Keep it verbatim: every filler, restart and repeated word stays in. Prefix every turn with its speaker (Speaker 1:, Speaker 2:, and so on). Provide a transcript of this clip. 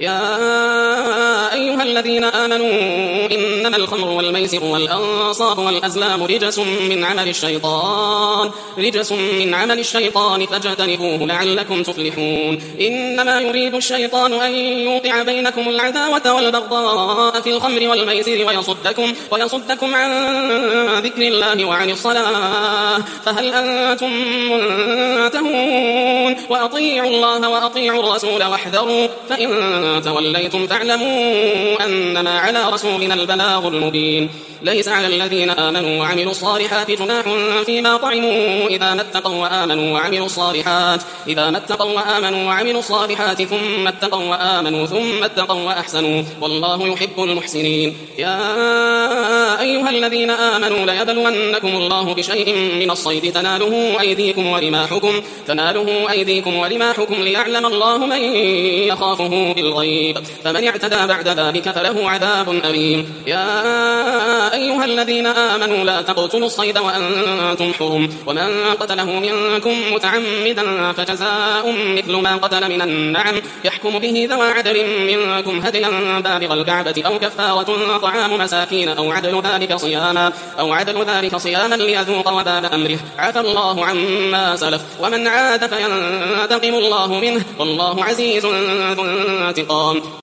Speaker 1: يا أيها الذين آمنوا إنما الخمر والميسر والأنصاب والأزلام رجس من عمل الشيطان رجس من عمل الشيطان فاجتنبوه لعلكم تفلحون. إنما يريد الشيطان أن يوقع بينكم العداوة والبغضاء في الخمر والميسر ويصدكم, ويصدكم عن ذكر الله وعن الصلاة فهل أنتم منتهون؟ وأطيعوا الله وأطيعوا الرسول واحذروا فإن توليتم فاعلموا أنما على رسولنا البلاغ المبين. ليس على الذين آمنوا وعملوا الصالحات جناح فيما طعموا إذا ما اتقوا وآمنوا وعملوا الصالحات إذا ما اتقوا وآمنوا وعملوا الصالحات ثم اتقوا وآمنوا ثم اتقوا وأحسنوا والله يحب المحسنين. يا أيها الذين آمنوا ليبلونكم الله بشيء من الصيد تناله أيديكم ورماحكم تناله أيديكم ورماحكم ليعلم الله من يخافه بالغيب فمن اعتدى بعد ذلك فله عذاب أليم. يا أيها الذين آمنوا لا تقتلوا الصيد وأنتم حرم ومن قتله منكم متعمدا فجزاء مثل ما قتل من النعم يحكم به ذوى عدل منكم هديا بالغ الكعبة أو كفارة طعام مساكين أو عدل ذلك صياما أو عدل ذلك صياما ليذوق وبال أمره عفى الله عما سلف ومن عاد فينتقم الله منه والله عزيز ذو انتقام.